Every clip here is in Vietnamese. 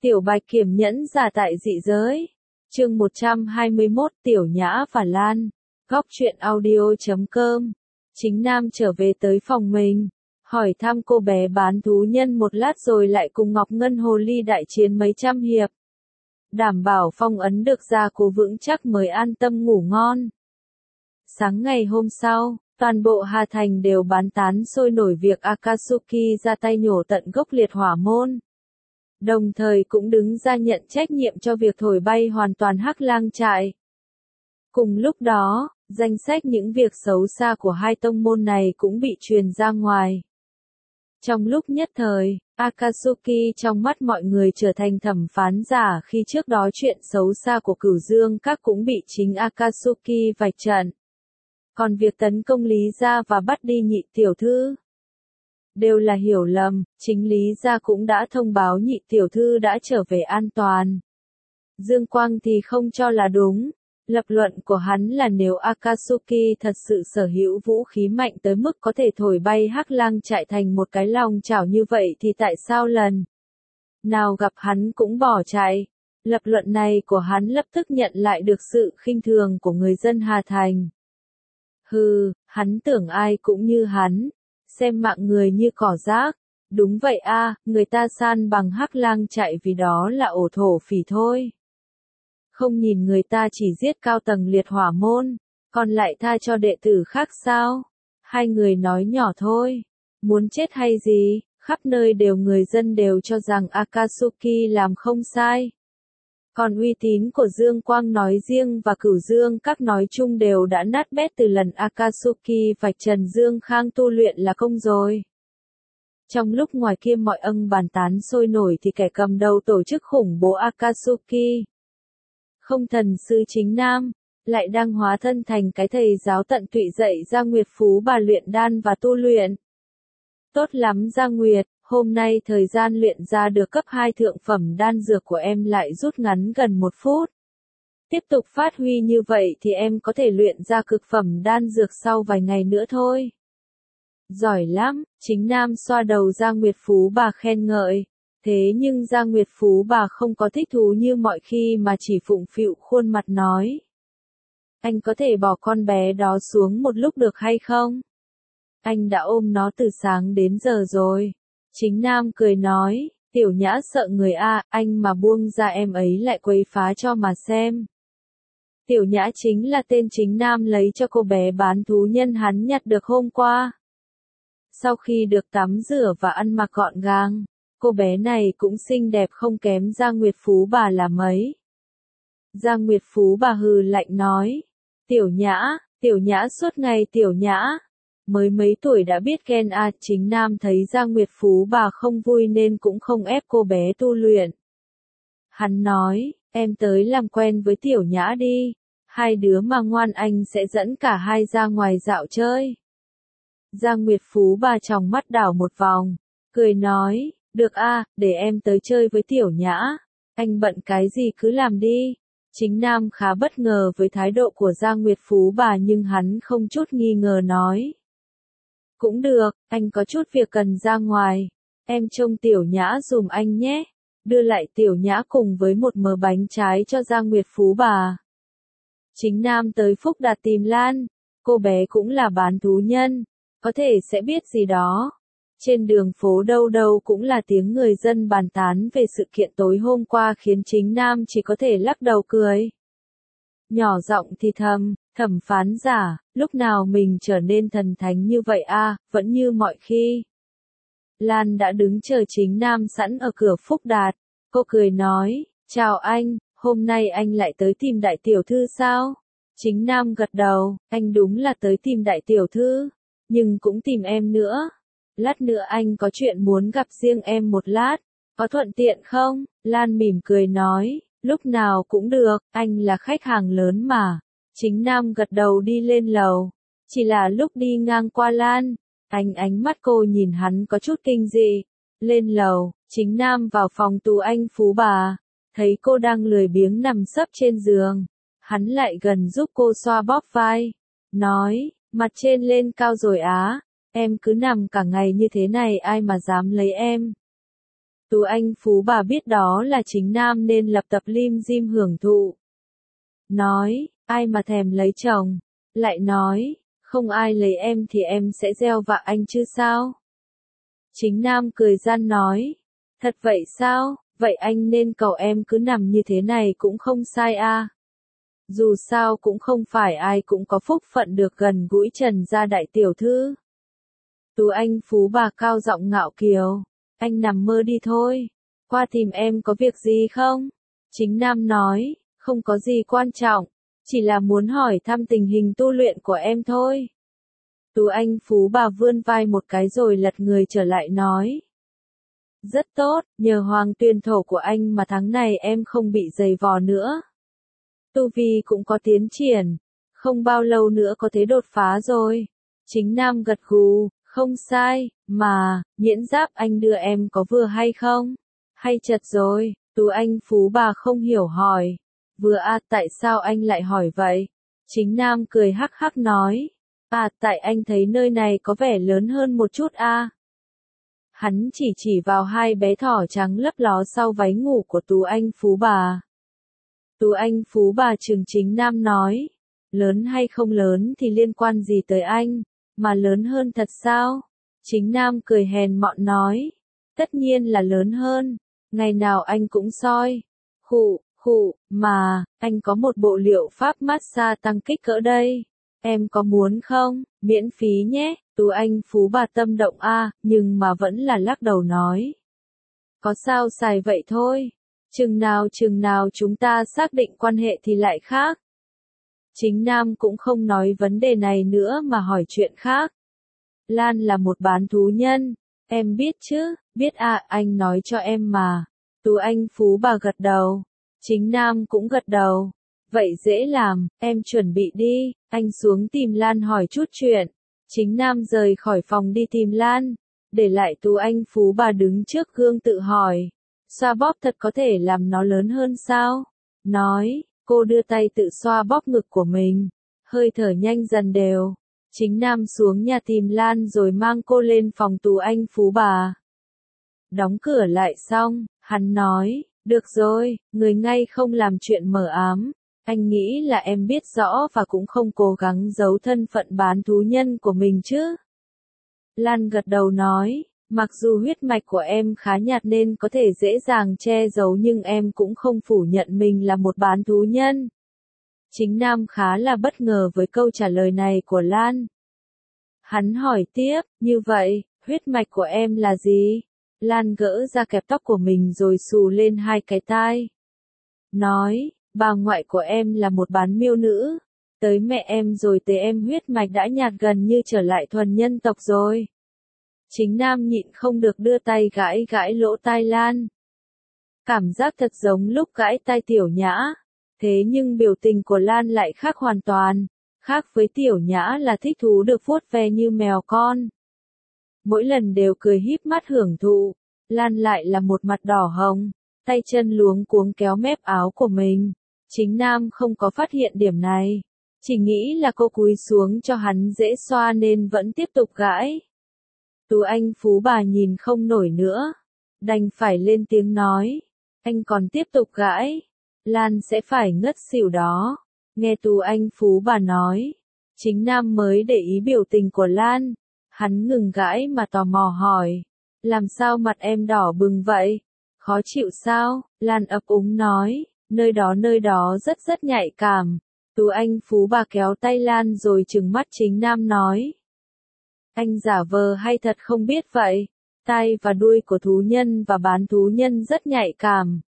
Tiểu Bạch Kiểm nhẫn giả tại dị giới. Chương 121 Tiểu Nhã và Lan. Góc truyện audio.com. Chính Nam trở về tới phòng mình, hỏi thăm cô bé bán thú nhân một lát rồi lại cùng Ngọc Ngân Hồ Ly đại chiến mấy trăm hiệp. Đảm bảo phong ấn được gia cố vững chắc mới an tâm ngủ ngon. Sáng ngày hôm sau, toàn bộ Hà Thành đều bán tán sôi nổi việc Akatsuki ra tay nhổ tận gốc liệt hỏa môn. Đồng thời cũng đứng ra nhận trách nhiệm cho việc thổi bay hoàn toàn Hắc Lang trại. Cùng lúc đó, danh sách những việc xấu xa của hai tông môn này cũng bị truyền ra ngoài. Trong lúc nhất thời, Akatsuki trong mắt mọi người trở thành thẩm phán giả khi trước đó chuyện xấu xa của Cửu Dương Các cũng bị chính Akatsuki vạch trần. Còn việc tấn công Lý Gia và bắt đi nhị tiểu thư đều là hiểu lầm, chính Lý Gia cũng đã thông báo nhị tiểu thư đã trở về an toàn. Dương Quang thì không cho là đúng. Lập luận của hắn là nếu Akatsuki thật sự sở hữu vũ khí mạnh tới mức có thể thổi bay Hắc Lang trại thành một cái lòng chảo như vậy thì tại sao lần nào gặp hắn cũng bỏ chạy. Lập luận này của hắn lập tức nhận lại được sự khinh thường của người dân Hà Thành. Hừ, hắn tưởng ai cũng như hắn, xem mạng người như cỏ rác. Đúng vậy a, người ta san bằng Hắc Lang trại vì đó là ổ thổ phỉ thôi. Không nhìn người ta chỉ giết cao tầng liệt hỏa môn, còn lại tha cho đệ tử khác sao? Hai người nói nhỏ thôi. Muốn chết hay gì? Khắp nơi đều người dân đều cho rằng Akatsuki làm không sai. Còn uy tín của Dương Quang nói riêng và Cửu Dương Các nói chung đều đã nát bét từ lần Akatsuki vạch trần Dương Khang tu luyện là công rồi. Trong lúc ngoài kia mọi bàn tán sôi nổi thì kẻ cầm đầu tổ chức khủng bố Akatsuki, Không Thần Sư Chính Nam, lại đang hóa thân thành cái thầy giáo tận tụy dạy Gia Nguyệt Phú bà luyện đan và tu luyện. Tốt lắm Gia Nguyệt, hôm nay thời gian luyện ra được cấp 2 thượng phẩm đan dược của em lại rút ngắn gần 1 phút. Tiếp tục phát huy như vậy thì em có thể luyện ra cực phẩm đan dược sau vài ngày nữa thôi. Giỏi lắm, Chính Nam xoa đầu Gia Nguyệt Phú bà khen ngợi. Thế nhưng Gia Nguyệt Phú bà không có thích thú như mọi khi mà chỉ phụng phịu khuôn mặt nói. Anh có thể bỏ con bé đó xuống một lúc được hay không? Anh đã ôm nó từ sáng đến giờ rồi. Chính Nam cười nói, Tiểu Nhã sợ người a, anh mà buông ra em ấy lại quấy phá cho mà xem. Tiểu Nhã chính là tên Chính Nam lấy cho cô bé bán thú nhân hắn nhặt được hôm qua. Sau khi được tắm rửa và ăn mặc gọn gàng, cô bé này cũng xinh đẹp không kém Gia Nguyệt Phú bà là mấy. Gia Nguyệt Phú bà hừ lạnh nói, Tiểu Nhã suốt ngày Tiểu Nhã. Mới mấy tuổi đã biết ghen a. Chính Nam thấy Gia Nguyệt Phú bà không vui nên cũng không ép cô bé tu luyện. Hắn nói, em tới làm quen với Tiểu Nhã đi, hai đứa mà ngoan anh sẽ dẫn cả hai ra ngoài dạo chơi. Gia Nguyệt Phú bà tròng mắt đảo một vòng, cười nói, được a, để em tới chơi với Tiểu Nhã, anh bận cái gì cứ làm đi. Chính Nam khá bất ngờ với thái độ của Gia Nguyệt Phú bà nhưng hắn không chút nghi ngờ nói. Cũng được, anh có chút việc cần ra ngoài, em trông Tiểu Nhã dùm anh nhé. Đưa lại Tiểu Nhã cùng với một mớ bánh trái cho Gia Nguyệt Phú bà. Chính Nam tới Phúc Đạt tìm Lan, cô bé cũng là bán thú nhân, có thể sẽ biết gì đó. Trên đường phố đâu đâu cũng là tiếng người dân bàn tán về sự kiện tối hôm qua khiến Chính Nam chỉ có thể lắc đầu cười. Nhỏ giọng thì thầm, thẩm phán giả, lúc nào mình trở nên thần thánh như vậy a, vẫn như mọi khi. Lan đã đứng chờ Chính Nam sẵn ở cửa Phúc Đạt, cô cười nói, chào anh, hôm nay anh lại tới tìm đại tiểu thư sao? Chính Nam gật đầu, anh đúng là tới tìm đại tiểu thư, nhưng cũng tìm em nữa. Lát nữa anh có chuyện muốn gặp riêng em một lát, có thuận tiện không? Lan mỉm cười nói, lúc nào cũng được, anh là khách hàng lớn mà. Chính Nam gật đầu đi lên lầu, chỉ là lúc đi ngang qua Lan, ánh mắt cô nhìn hắn có chút kinh dị. Lên lầu, Chính Nam vào phòng Tú Anh Phú bà, thấy cô đang lười biếng nằm sấp trên giường, hắn lại gần giúp cô xoa bóp vai, nói, mặt trên lên cao rồi á. Em cứ nằm cả ngày như thế này ai mà dám lấy em. Tú Anh Phú bà biết đó là chính nam nên lập tập lim dim hưởng thụ. Nói, ai mà thèm lấy chồng. Lại nói, không ai lấy em thì em sẽ gieo vạ anh chứ sao? Chính nam cười gian nói, thật vậy sao? Vậy anh nên cầu em cứ nằm như thế này cũng không sai a. Dù sao cũng không phải ai cũng có phúc phận được gần gũi Trần gia đại tiểu thư. Tú Anh Phú bà cao giọng ngạo kiều, anh nằm mơ đi thôi, qua tìm em có việc gì không? Chính nam nói, không có gì quan trọng, chỉ là muốn hỏi thăm tình hình tu luyện của em thôi. Tú Anh Phú bà vươn vai một cái rồi lật người trở lại nói. Rất tốt, nhờ hoàng tuyển thổ của anh mà tháng này em không bị dày vò nữa. Tu vi cũng có tiến triển, không bao lâu nữa có thể đột phá rồi. Chính nam gật gù, không sai, mà, nhẫn giáp anh đưa em có vừa hay không? Hay chật rồi, Tú Anh Phú bà không hiểu hỏi. Vừa tại sao anh lại hỏi vậy? Chính nam cười hắc hắc nói. Tại anh thấy nơi này có vẻ lớn hơn một chút Hắn chỉ vào hai bé thỏ trắng lấp ló sau váy ngủ của Tú Anh Phú bà. Tú Anh Phú bà trừng chính nam nói. Lớn hay không lớn thì liên quan gì tới anh, mà lớn hơn thật sao? Chính nam cười hèn mọn nói. Tất nhiên là lớn hơn, ngày nào anh cũng soi. Mà, anh có một bộ liệu pháp massage tăng kích cỡ đây. Em có muốn không? Miễn phí nhé. Tú Anh Phú bà tâm động nhưng mà vẫn là lắc đầu nói. Có sao xài vậy thôi. Chừng nào chúng ta xác định quan hệ thì lại khác. Chính nam cũng không nói vấn đề này nữa mà hỏi chuyện khác. Lan là một bán thú nhân. Em biết chứ, biết anh nói cho em mà. Tú Anh Phú bà gật đầu. Chính nam cũng gật đầu. Vậy dễ làm, em chuẩn bị đi. Anh xuống tìm Lan hỏi chút chuyện. Chính nam rời khỏi phòng đi tìm Lan. Để lại Tú Anh Phú bà đứng trước gương tự hỏi. Xoa bóp thật có thể làm nó lớn hơn sao? Nói, cô đưa tay tự xoa bóp ngực của mình. Hơi thở nhanh dần đều. Chính nam xuống nhà tìm Lan rồi mang cô lên phòng Tú Anh Phú bà. Đóng cửa lại xong, hắn nói, được rồi, người ngay không làm chuyện mờ ám. Anh nghĩ là em biết rõ và cũng không cố gắng giấu thân phận bán thú nhân của mình chứ. Lan gật đầu nói, mặc dù huyết mạch của em khá nhạt nên có thể dễ dàng che giấu nhưng em cũng không phủ nhận mình là một bán thú nhân. Chính nam khá là bất ngờ với câu trả lời này của Lan. Hắn hỏi tiếp, như vậy, huyết mạch của em là gì? Lan gỡ ra kẹp tóc của mình rồi xù lên hai cái tai. Nói, bà ngoại của em là một bán miêu nữ. Tới mẹ em rồi tới em huyết mạch đã nhạt gần như trở lại thuần nhân tộc rồi. Chính nam nhịn không được đưa tay gãi lỗ tai Lan. Cảm giác thật giống lúc gãi tai Tiểu Nhã. Thế nhưng biểu tình của Lan lại khác hoàn toàn. Khác với Tiểu Nhã là thích thú được vuốt ve như mèo con. Mỗi lần đều cười híp mắt hưởng thụ. Lan lại là một mặt đỏ hồng, tay chân luống cuống kéo mép áo của mình. Chính nam không có phát hiện điểm này. Chỉ nghĩ là cô cúi xuống cho hắn dễ xoa nên vẫn tiếp tục gãi. Tú Anh Phú bà nhìn không nổi nữa. Đành phải lên tiếng nói. Anh còn tiếp tục gãi. Lan sẽ phải ngất xỉu đó. Nghe Tú Anh Phú bà nói. Chính nam mới để ý biểu tình của Lan. Hắn ngừng gãi mà tò mò hỏi. Làm sao mặt em đỏ bừng vậy? Khó chịu sao? Lan ấp úng nói. Nơi đó rất nhạy cảm. Tú Anh Phú bà kéo tay Lan rồi trừng mắt chính nam nói. Anh giả vờ hay thật không biết vậy? Tai và đuôi của thú nhân và bán thú nhân rất nhạy cảm.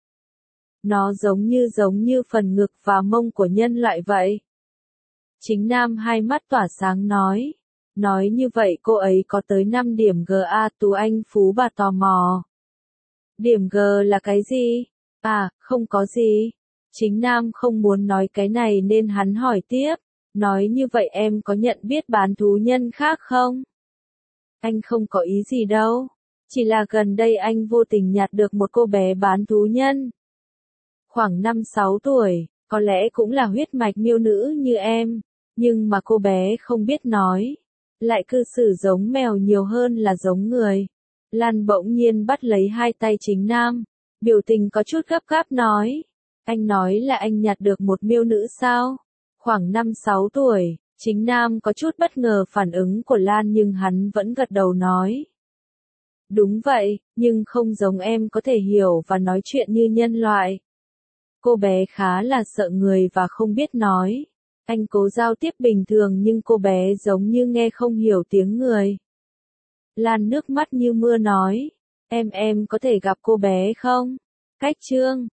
Nó giống như phần ngực và mông của nhân loại vậy. Chính nam hai mắt tỏa sáng nói. Nói như vậy cô ấy có tới 5 điểm GA. Tú Anh Phú bà tò mò. Điểm G là cái gì? Không có gì. Chính nam không muốn nói cái này nên hắn hỏi tiếp. Nói như vậy em có nhận biết bán thú nhân khác không? Anh không có ý gì đâu. Chỉ là gần đây anh vô tình nhặt được một cô bé bán thú nhân. Khoảng 5-6 tuổi, có lẽ cũng là huyết mạch miêu nữ như em. Nhưng mà cô bé không biết nói. Lại cư xử giống mèo nhiều hơn là giống người. Lan bỗng nhiên bắt lấy hai tay Chính Nam, biểu tình có chút gấp gáp nói. Anh nói là anh nhặt được một miêu nữ sao? Khoảng 5-6 tuổi, Chính Nam có chút bất ngờ phản ứng của Lan nhưng hắn vẫn gật đầu nói. Đúng vậy, nhưng không giống em có thể hiểu và nói chuyện như nhân loại. Cô bé khá là sợ người và không biết nói. Anh cố giao tiếp bình thường nhưng cô bé giống như nghe không hiểu tiếng người. Lan nước mắt như mưa nói. Em có thể gặp cô bé không? Cách Trương.